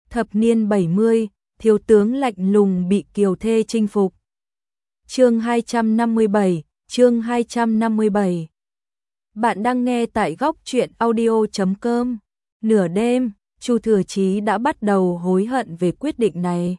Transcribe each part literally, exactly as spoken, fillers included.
Thập niên bảy mươi, thiếu tướng lạnh lùng bị kiều thê chinh phục. Chương hai trăm năm mươi bảy, chương hai trăm năm mươi bảy. Bạn đang nghe tại góc truyện audio chấm com. Nửa đêm, Chu Thừa Chí đã bắt đầu hối hận về quyết định này.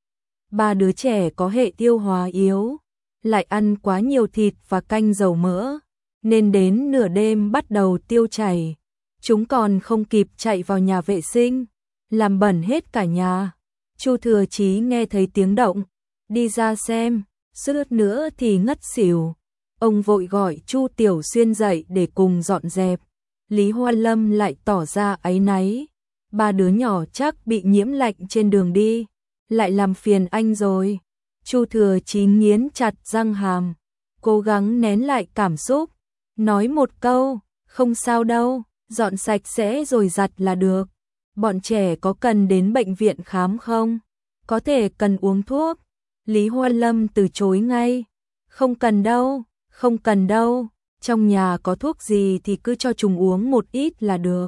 Ba đứa trẻ có hệ tiêu hóa yếu, lại ăn quá nhiều thịt và canh dầu mỡ, nên đến nửa đêm bắt đầu tiêu chảy. Chúng còn không kịp chạy vào nhà vệ sinh, làm bẩn hết cả nhà. Chu Thừa Chí nghe thấy tiếng động, đi ra xem, suýt nữa thì ngất xỉu. Ông vội gọi Chu Tiểu Xuyên dậy để cùng dọn dẹp. Lý Hoa Lâm lại tỏ ra áy náy. Ba đứa nhỏ chắc bị nhiễm lạnh trên đường đi, lại làm phiền anh rồi. Chu Thừa Chí nghiến chặt răng hàm, cố gắng nén lại cảm xúc, nói một câu, không sao đâu, dọn sạch sẽ rồi giặt là được. Bọn trẻ có cần đến bệnh viện khám không? Có thể cần uống thuốc. Lý Hoa Lâm từ chối ngay. Không cần đâu, không cần đâu, trong nhà có thuốc gì thì cứ cho chúng uống một ít là được.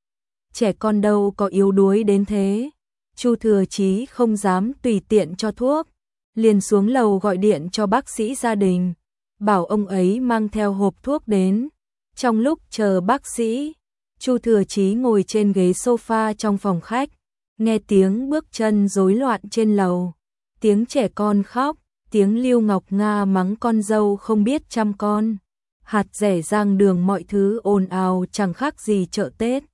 Trẻ con đâu có yếu đuối đến thế. Chu Thừa Chí không dám tùy tiện cho thuốc, liền xuống lầu gọi điện cho bác sĩ gia đình, bảo ông ấy mang theo hộp thuốc đến. Trong lúc chờ bác sĩ, Chu Thừa Chí ngồi trên ghế sofa trong phòng khách, nghe tiếng bước chân rối loạn trên lầu, tiếng trẻ con khóc, tiếng Lưu Ngọc Nga mắng con dâu không biết chăm con, hạt rẻ rang đường mọi thứ ồn ào chẳng khác gì chợ Tết,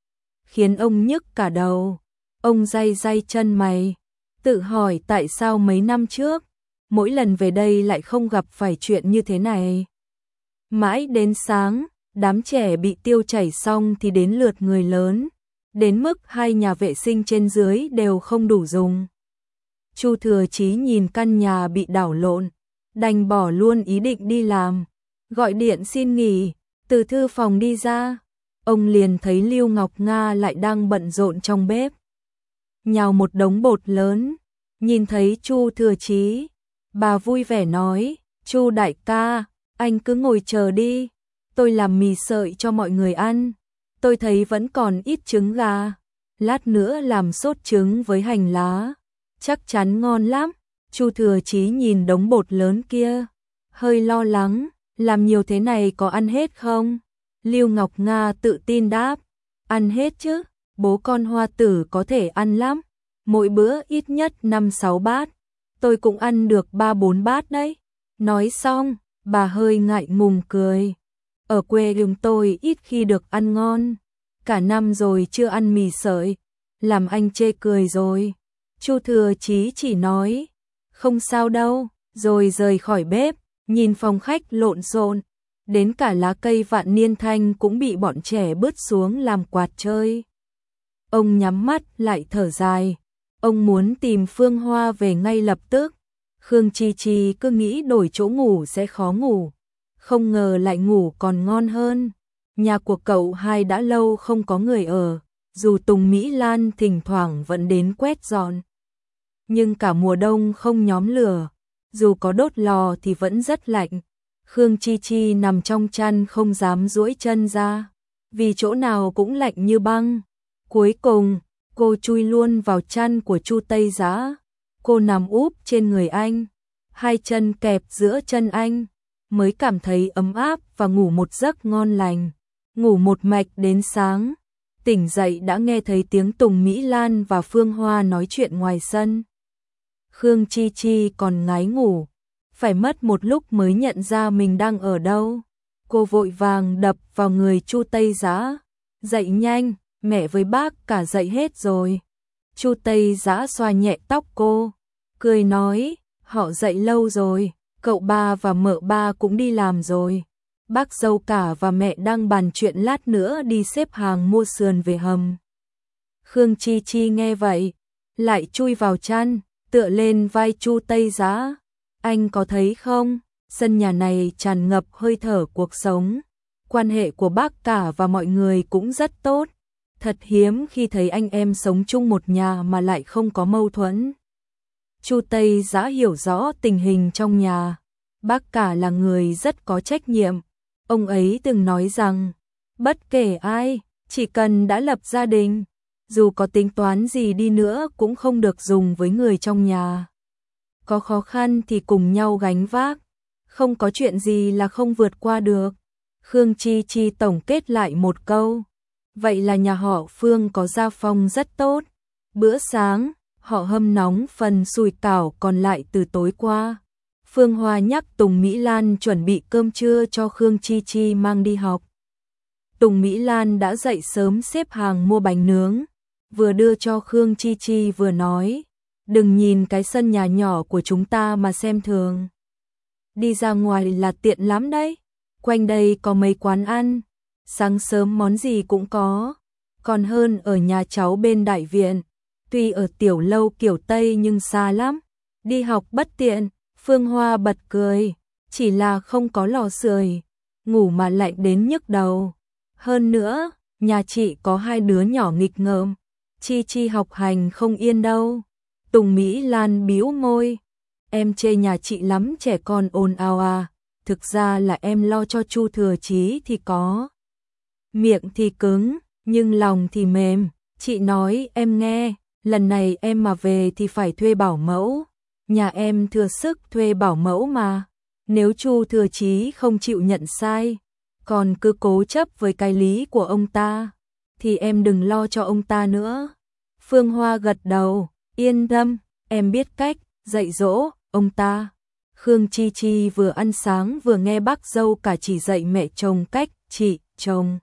khiến ông nhức cả đầu. Ông day day chân mày, tự hỏi tại sao mấy năm trước, mỗi lần về đây lại không gặp phải chuyện như thế này. Mãi đến sáng, đám trẻ bị tiêu chảy xong thì đến lượt người lớn, đến mức hai nhà vệ sinh trên dưới đều không đủ dùng. Chu Thừa Chí nhìn căn nhà bị đảo lộn, đành bỏ luôn ý định đi làm, gọi điện xin nghỉ, từ thư phòng đi ra. Ông liền thấy Lưu Ngọc Nga lại đang bận rộn trong bếp, nhào một đống bột lớn. Nhìn thấy Chu Thừa Chí, bà vui vẻ nói, Chu đại ca, anh cứ ngồi chờ đi, tôi làm mì sợi cho mọi người ăn, tôi thấy vẫn còn ít trứng gà, lát nữa làm sốt trứng với hành lá, chắc chắn ngon lắm. Chu Thừa Chí nhìn đống bột lớn kia, hơi lo lắng, làm nhiều thế này có ăn hết không? Lưu Ngọc Nga tự tin đáp, ăn hết chứ, bố con Hoa Tử có thể ăn lắm, mỗi bữa ít nhất năm sáu bát, tôi cũng ăn được ba bốn bát đấy. Nói xong, bà hơi ngại ngùng cười, ở quê chúng tôi ít khi được ăn ngon, cả năm rồi chưa ăn mì sợi, làm anh chê cười rồi. Chu Thừa Chí chỉ nói, không sao đâu, rồi rời khỏi bếp, nhìn phòng khách lộn xộn, đến cả lá cây vạn niên thanh cũng bị bọn trẻ bứt xuống làm quạt chơi. Ông nhắm mắt lại thở dài, ông muốn tìm Phương Hoa về ngay lập tức. Khương Chi Chi cứ nghĩ đổi chỗ ngủ sẽ khó ngủ, không ngờ lại ngủ còn ngon hơn. Nhà của cậu hai đã lâu không có người ở, dù Tùng Mỹ Lan thỉnh thoảng vẫn đến quét dọn, nhưng cả mùa đông không nhóm lửa, dù có đốt lò thì vẫn rất lạnh. Khương Chi Chi nằm trong chăn không dám duỗi chân ra, vì chỗ nào cũng lạnh như băng. Cuối cùng, cô chui luôn vào chăn của Chu Tây Giá. Cô nằm úp trên người anh, hai chân kẹp giữa chân anh, mới cảm thấy ấm áp và ngủ một giấc ngon lành. Ngủ một mạch đến sáng, tỉnh dậy đã nghe thấy tiếng Tùng Mỹ Lan và Phương Hoa nói chuyện ngoài sân. Khương Chi Chi còn ngái ngủ, phải mất một lúc mới nhận ra mình đang ở đâu. Cô vội vàng đập vào người Chu Tây Giá, dậy nhanh, mẹ với bác cả dậy hết rồi. Chu Tây Giá xoa nhẹ tóc cô, cười nói, họ dậy lâu rồi, cậu ba và mợ ba cũng đi làm rồi. Bác dâu cả và mẹ đang bàn chuyện lát nữa đi xếp hàng mua sườn về hầm. Khương Chi Chi nghe vậy, lại chui vào chăn, tựa lên vai Chu Tây Giá. Anh có thấy không, sân nhà này tràn ngập hơi thở cuộc sống. Quan hệ của bác cả và mọi người cũng rất tốt. Thật hiếm khi thấy anh em sống chung một nhà mà lại không có mâu thuẫn. Chu Tây Giá hiểu rõ tình hình trong nhà. Bác cả là người rất có trách nhiệm. Ông ấy từng nói rằng, bất kể ai, chỉ cần đã lập gia đình, dù có tính toán gì đi nữa cũng không được dùng với người trong nhà. Có khó khăn thì cùng nhau gánh vác, không có chuyện gì là không vượt qua được. Khương Chi Chi tổng kết lại một câu, vậy là nhà họ Phương có gia phong rất tốt. Bữa sáng, họ hâm nóng phần sủi cảo còn lại từ tối qua. Phương Hoa nhắc Tùng Mỹ Lan chuẩn bị cơm trưa cho Khương Chi Chi mang đi học. Tùng Mỹ Lan đã dậy sớm xếp hàng mua bánh nướng, vừa đưa cho Khương Chi Chi vừa nói, đừng nhìn cái sân nhà nhỏ của chúng ta mà xem thường. Đi ra ngoài là tiện lắm đấy, quanh đây có mấy quán ăn, sáng sớm món gì cũng có, còn hơn ở nhà cháu bên đại viện, tuy ở tiểu lâu kiểu Tây nhưng xa lắm, đi học bất tiện. Phương Hoa bật cười, chỉ là không có lò sưởi, ngủ mà lạnh đến nhức đầu. Hơn nữa, nhà chị có hai đứa nhỏ nghịch ngợm, Chi Chi học hành không yên đâu. Tùng Mỹ Lan bĩu môi, em chê nhà chị lắm trẻ con ồn ào à, thực ra là em lo cho Chu Thừa Chí thì có. Miệng thì cứng, nhưng lòng thì mềm, chị nói em nghe, lần này em mà về thì phải thuê bảo mẫu. Nhà em thừa sức thuê bảo mẫu mà, nếu Chu Thừa Chí không chịu nhận sai, còn cứ cố chấp với cái lý của ông ta, thì em đừng lo cho ông ta nữa. Phương Hoa gật đầu, yên tâm, em biết cách dạy dỗ ông ta. Khương Chi Chi vừa ăn sáng vừa nghe bác dâu cả chỉ dạy mẹ chồng cách trị chồng.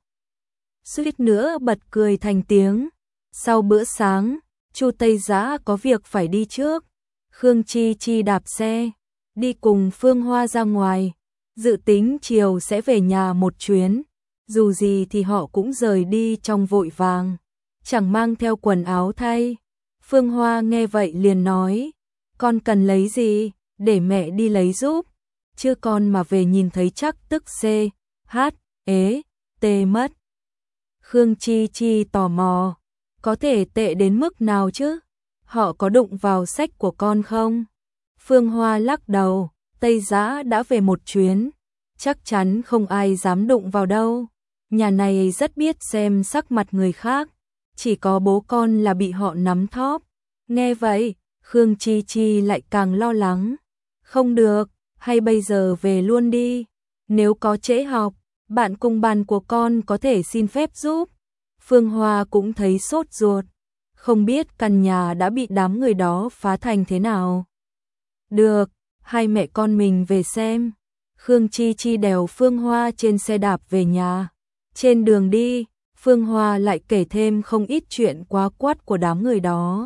Suýt nữa bật cười thành tiếng. Sau bữa sáng, Chu Tây Giã có việc phải đi trước. Khương Chi Chi đạp xe, đi cùng Phương Hoa ra ngoài, dự tính chiều sẽ về nhà một chuyến, dù gì thì họ cũng rời đi trong vội vàng, chẳng mang theo quần áo thay. Phương Hoa nghe vậy liền nói, con cần lấy gì, để mẹ đi lấy giúp, chứ con mà về nhìn thấy chắc tức C, H, ế, T mất. Khương Chi Chi tò mò, có thể tệ đến mức nào chứ? Họ có đụng vào sách của con không? Phương Hoa lắc đầu, Tây Giã đã về một chuyến, chắc chắn không ai dám đụng vào đâu. Nhà này rất biết xem sắc mặt người khác, chỉ có bố con là bị họ nắm thóp. Nghe vậy, Khương Chi Chi lại càng lo lắng. Không được, hay bây giờ về luôn đi. Nếu có trễ học, bạn cùng bàn của con có thể xin phép giúp. Phương Hoa cũng thấy sốt ruột. Không biết căn nhà đã bị đám người đó phá thành thế nào. Được, hai mẹ con mình về xem. Khương Chi Chi đèo Phương Hoa trên xe đạp về nhà. Trên đường đi, Phương Hoa lại kể thêm không ít chuyện quá quắt của đám người đó.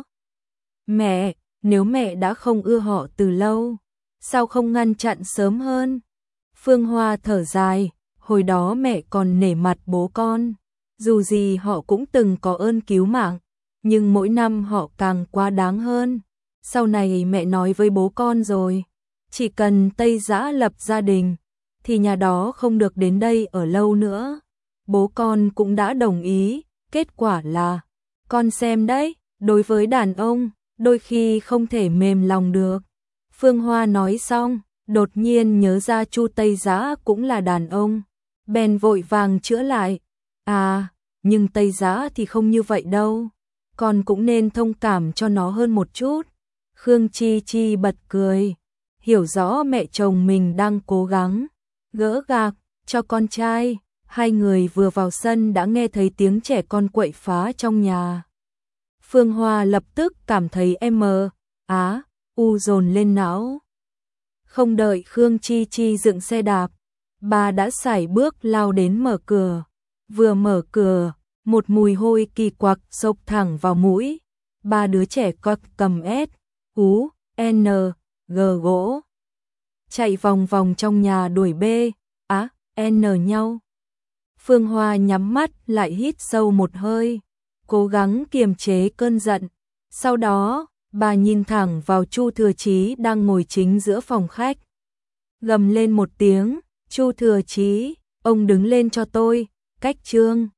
Mẹ, nếu mẹ đã không ưa họ từ lâu, sao không ngăn chặn sớm hơn? Phương Hoa thở dài, hồi đó mẹ còn nể mặt bố con. Dù gì họ cũng từng có ơn cứu mạng, nhưng mỗi năm họ càng quá đáng hơn. Sau này mẹ nói với bố con rồi, chỉ cần Tây Giã lập gia đình, thì nhà đó không được đến đây ở lâu nữa. Bố con cũng đã đồng ý, kết quả là, con xem đấy, đối với đàn ông, đôi khi không thể mềm lòng được. Phương Hoa nói xong, đột nhiên nhớ ra Chu Tây Giã cũng là đàn ông, bèn vội vàng chữa lại. À, nhưng Tây Giã thì không như vậy đâu, con cũng nên thông cảm cho nó hơn một chút. Khương Chi Chi bật cười, hiểu rõ mẹ chồng mình đang cố gắng gỡ gạc cho con trai. Hai người vừa vào sân đã nghe thấy tiếng trẻ con quậy phá trong nhà. Phương Hoa lập tức cảm thấy em mờ, á, u dồn lên não. Không đợi Khương Chi Chi dựng xe đạp, bà đã sải bước lao đến mở cửa. Vừa mở cửa, một mùi hôi kỳ quặc xộc thẳng vào mũi. Ba đứa trẻ quặc cầm S, U, N, G gỗ. Chạy vòng vòng trong nhà đuổi B, Á, N nhau. Phương Hoa nhắm mắt lại hít sâu một hơi, cố gắng kiềm chế cơn giận. Sau đó, bà nhìn thẳng vào Chu Thừa Chí đang ngồi chính giữa phòng khách. Gầm lên một tiếng, Chu Thừa Chí, ông đứng lên cho tôi, cách trương.